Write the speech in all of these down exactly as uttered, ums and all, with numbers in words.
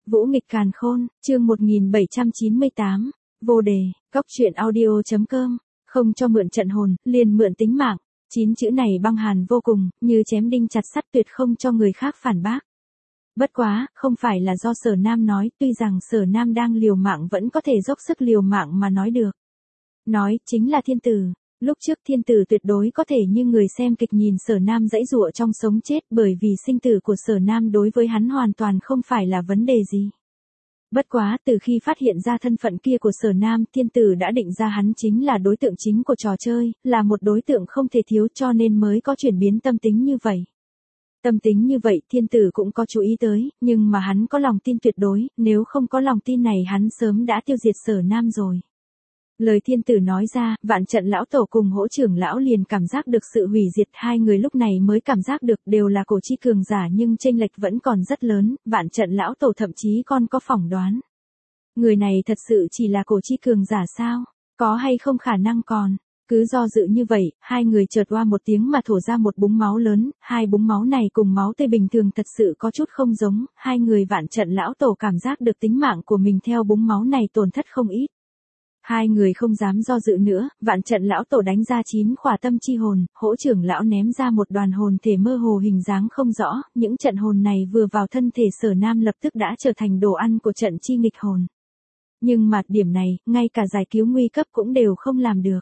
Vũ nghịch càn khôn, chương một nghìn bảy trăm chín mươi tám, vô đề, góc truyện audio.com, không cho mượn trận hồn, liền mượn tính mạng. Chín chữ này băng hàn vô cùng, như chém đinh chặt sắt tuyệt không cho người khác phản bác. Bất quá, không phải là do Sở Nam nói, tuy rằng Sở Nam đang liều mạng vẫn có thể dốc sức liều mạng mà nói được. Nói, chính là thiên tử. Lúc trước thiên tử tuyệt đối có thể như người xem kịch nhìn Sở Nam giãy giụa trong sống chết bởi vì sinh tử của Sở Nam đối với hắn hoàn toàn không phải là vấn đề gì. Bất quá, từ khi phát hiện ra thân phận kia của Sở Nam, thiên tử đã định ra hắn chính là đối tượng chính của trò chơi, là một đối tượng không thể thiếu cho nên mới có chuyển biến tâm tính như vậy. Tâm tính như vậy thiên tử cũng có chú ý tới, nhưng mà hắn có lòng tin tuyệt đối, nếu không có lòng tin này hắn sớm đã tiêu diệt Sở Nam rồi. Lời thiên tử nói ra, vạn trận lão tổ cùng hỗ trưởng lão liền cảm giác được sự hủy diệt, hai người lúc này mới cảm giác được đều là cổ chi cường giả nhưng chênh lệch vẫn còn rất lớn, vạn trận lão tổ thậm chí còn có phỏng đoán. Người này thật sự chỉ là cổ chi cường giả sao? Có hay không khả năng còn? Cứ do dự như vậy, hai người chợt oa một tiếng mà thổ ra một búng máu lớn, hai búng máu này cùng máu tươi bình thường thật sự có chút không giống, hai người vạn trận lão tổ cảm giác được tính mạng của mình theo búng máu này tổn thất không ít. Hai người không dám do dự nữa, vạn trận lão tổ đánh ra chín khỏa tâm chi hồn, hỗ trưởng lão ném ra một đoàn hồn thể mơ hồ hình dáng không rõ, những trận hồn này vừa vào thân thể Sở Nam lập tức đã trở thành đồ ăn của trận chi nghịch hồn. Nhưng mà điểm này, ngay cả giải cứu nguy cấp cũng đều không làm được.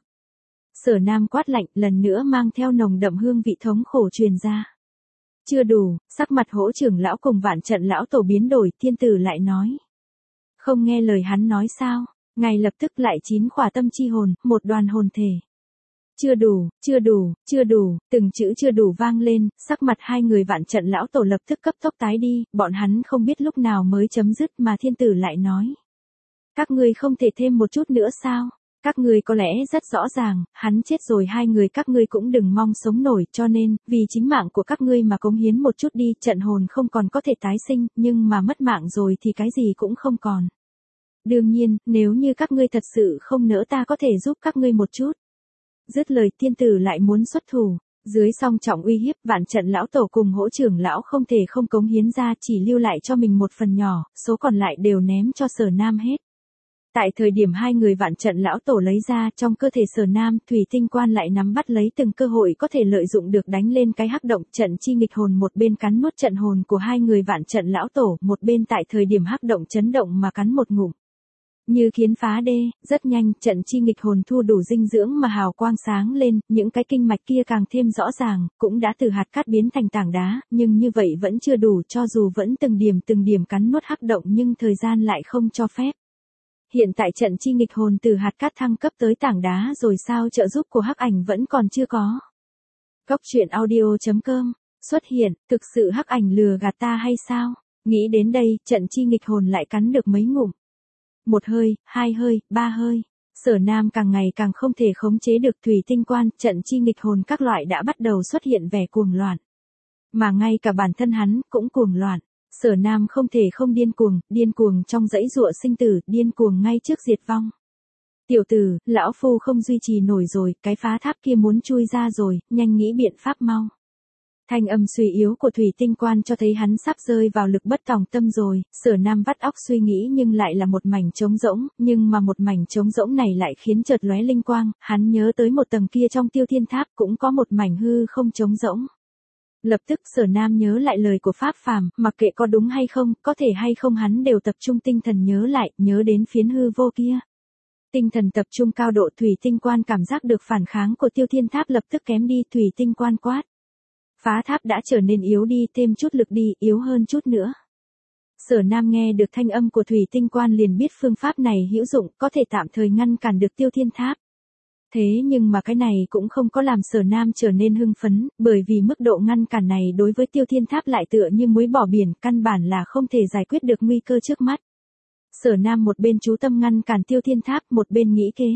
Sở Nam quát lạnh lần nữa mang theo nồng đậm hương vị thống khổ truyền ra. Chưa đủ, sắc mặt hỗ trưởng lão cùng vạn trận lão tổ biến đổi, thiên tử lại nói. Không nghe lời hắn nói sao? Ngay lập tức lại chín khỏa tâm chi hồn, một đoàn hồn thể. Chưa đủ, chưa đủ, chưa đủ, từng chữ chưa đủ vang lên, sắc mặt hai người vạn trận lão tổ lập tức cấp tốc tái đi, bọn hắn không biết lúc nào mới chấm dứt mà thiên tử lại nói. Các ngươi không thể thêm một chút nữa sao? Các ngươi có lẽ rất rõ ràng, hắn chết rồi hai người các ngươi cũng đừng mong sống nổi cho nên, vì chính mạng của các ngươi mà cống hiến một chút đi, trận hồn không còn có thể tái sinh, nhưng mà mất mạng rồi thì cái gì cũng không còn. Đương nhiên, nếu như các ngươi thật sự không nỡ ta có thể giúp các ngươi một chút. Dứt lời thiên tử lại muốn xuất thủ, dưới song trọng uy hiếp vạn trận lão tổ cùng hỗ trưởng lão không thể không cống hiến ra chỉ lưu lại cho mình một phần nhỏ, số còn lại đều ném cho Sở Nam hết. Tại thời điểm hai người vạn trận lão tổ lấy ra trong cơ thể Sở Nam, thủy tinh quan lại nắm bắt lấy từng cơ hội có thể lợi dụng được đánh lên cái hắc động trận chi nghịch hồn một bên cắn nuốt trận hồn của hai người vạn trận lão tổ, một bên tại thời điểm hắc động chấn động mà cắn một ngụm. Như kiến phá đê, rất nhanh, trận chi nghịch hồn thu đủ dinh dưỡng mà hào quang sáng lên, những cái kinh mạch kia càng thêm rõ ràng, cũng đã từ hạt cát biến thành tảng đá, nhưng như vậy vẫn chưa đủ cho dù vẫn từng điểm từng điểm cắn nuốt hắc động nhưng thời gian lại không cho phép. Hiện tại trận chi nghịch hồn từ hạt cát thăng cấp tới tảng đá rồi sao trợ giúp của hắc ảnh vẫn còn chưa có. Góc truyện audio.com, xuất hiện, thực sự hắc ảnh lừa gạt ta hay sao? Nghĩ đến đây, trận chi nghịch hồn lại cắn được mấy ngụm. Một hơi, hai hơi, ba hơi, Sở Nam càng ngày càng không thể khống chế được thủy tinh quan, trận chi nghịch hồn các loại đã bắt đầu xuất hiện vẻ cuồng loạn. Mà ngay cả bản thân hắn cũng cuồng loạn, Sở Nam không thể không điên cuồng, điên cuồng trong dãy giụa sinh tử, điên cuồng ngay trước diệt vong. Tiểu tử, lão phu không duy trì nổi rồi, cái phá tháp kia muốn chui ra rồi, nhanh nghĩ biện pháp mau. Thanh âm suy yếu của thủy tinh quan cho thấy hắn sắp rơi vào lực bất tòng tâm rồi, Sở Nam vắt óc suy nghĩ nhưng lại là một mảnh trống rỗng, nhưng mà một mảnh trống rỗng này lại khiến chợt lóe linh quang, hắn nhớ tới một tầng kia trong Tiêu Thiên Tháp cũng có một mảnh hư không trống rỗng. Lập tức Sở Nam nhớ lại lời của Pháp Phàm, mặc kệ có đúng hay không, có thể hay không hắn đều tập trung tinh thần nhớ lại, nhớ đến phiến hư vô kia. Tinh thần tập trung cao độ thủy tinh quan cảm giác được phản kháng của Tiêu Thiên Tháp lập tức kém đi, thủy tinh quan quát. Phá tháp đã trở nên yếu đi, thêm chút lực đi, yếu hơn chút nữa. Sở Nam nghe được thanh âm của thủy tinh quan liền biết phương pháp này hữu dụng, có thể tạm thời ngăn cản được Tiêu Thiên Tháp. Thế nhưng mà cái này cũng không có làm Sở Nam trở nên hưng phấn, bởi vì mức độ ngăn cản này đối với Tiêu Thiên Tháp lại tựa như muối bỏ biển, căn bản là không thể giải quyết được nguy cơ trước mắt. Sở Nam một bên chú tâm ngăn cản Tiêu Thiên Tháp, một bên nghĩ kế.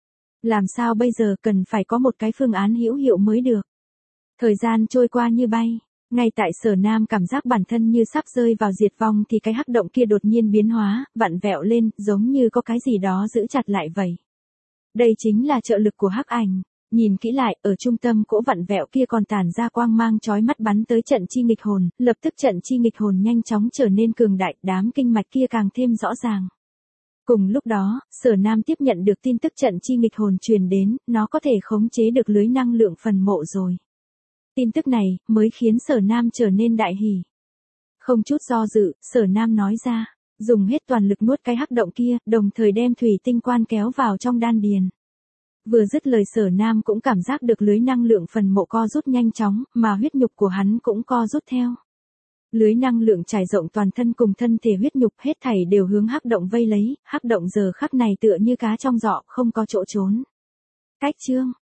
Làm sao bây giờ, cần phải có một cái phương án hữu hiệu mới được. Thời gian trôi qua như bay, ngay tại Sở Nam cảm giác bản thân như sắp rơi vào diệt vong thì cái hắc động kia đột nhiên biến hóa, vặn vẹo lên, giống như có cái gì đó giữ chặt lại vậy. Đây chính là trợ lực của hắc ảnh. Nhìn kỹ lại, ở trung tâm cỗ vặn vẹo kia còn tản ra quang mang chói mắt bắn tới trận chi nghịch hồn, lập tức trận chi nghịch hồn nhanh chóng trở nên cường đại, đám kinh mạch kia càng thêm rõ ràng. Cùng lúc đó, Sở Nam tiếp nhận được tin tức trận chi nghịch hồn truyền đến, nó có thể khống chế được lưới năng lượng phần mộ rồi. Tin tức này, mới khiến Sở Nam trở nên đại hỉ. Không chút do dự, Sở Nam nói ra, dùng hết toàn lực nuốt cái hắc động kia, đồng thời đem thủy tinh quan kéo vào trong đan điền. Vừa dứt lời Sở Nam cũng cảm giác được lưới năng lượng phần mộ co rút nhanh chóng, mà huyết nhục của hắn cũng co rút theo. Lưới năng lượng trải rộng toàn thân cùng thân thể huyết nhục hết thảy đều hướng hắc động vây lấy, hắc động giờ khắc này tựa như cá trong giỏ, không có chỗ trốn. Cách chương